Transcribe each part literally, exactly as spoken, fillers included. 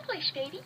English, baby.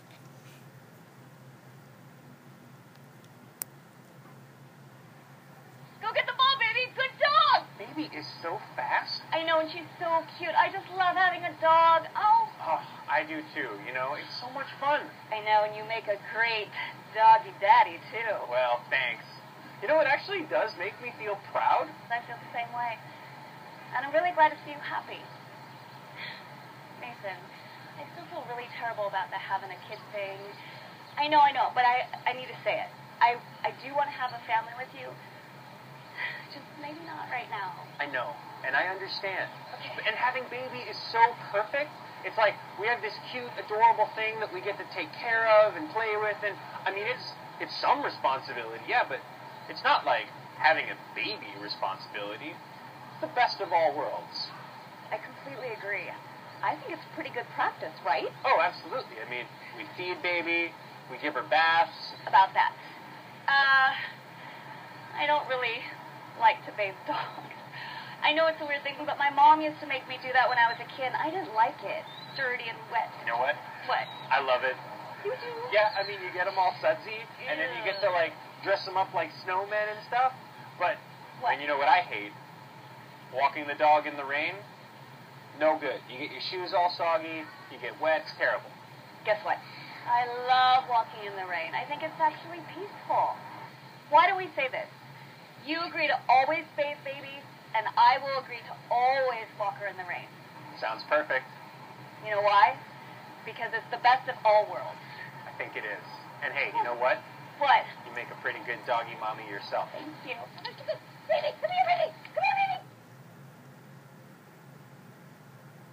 Go get the ball, baby. Good dog. Baby is so fast. I know, and she's so cute. I just love having a dog. Oh. Oh, I do too. You know, it's so much fun. I know, and you make a great doggy daddy, too. Well, thanks. You know, it actually does make me feel proud. I feel the same way. And I'm really glad to see you happy. Mason, I still feel really terrible about the having a kid thing. I know, I know, but I, I need to say it. I, I do want to have a family with you. Just maybe not right now. I know, and I understand. Okay. And having baby is so perfect. It's like we have this cute, adorable thing that we get to take care of and play with, and I mean, it's it's some responsibility, yeah, but it's not like having a baby responsibility. It's the best of all worlds. I completely agree. I think it's pretty good practice, right? Oh, absolutely. I mean, we feed baby, we give her baths. About that. Uh, I don't really like to bathe dogs. I know it's a weird thing, but my mom used to make me do that when I was a kid, and I didn't like it. Dirty and wet. You know what? What? I love it. You do? Yeah, I mean, you get them all sudsy, and then you get to, like, dress them up like snowmen and stuff. But, What? and you know what I hate? Walking the dog in the rain. No good. You get your shoes all soggy, you get wet, it's terrible. Guess what? I love walking in the rain. I think it's actually peaceful. Why do we say this? You agree to always bathe baby, and I will agree to always walk her in the rain. Sounds perfect. You know why? Because it's the best of all worlds. I think it is. And hey, you know what? What? You make a pretty good doggy mommy yourself. Thank you. Baby, come here, baby.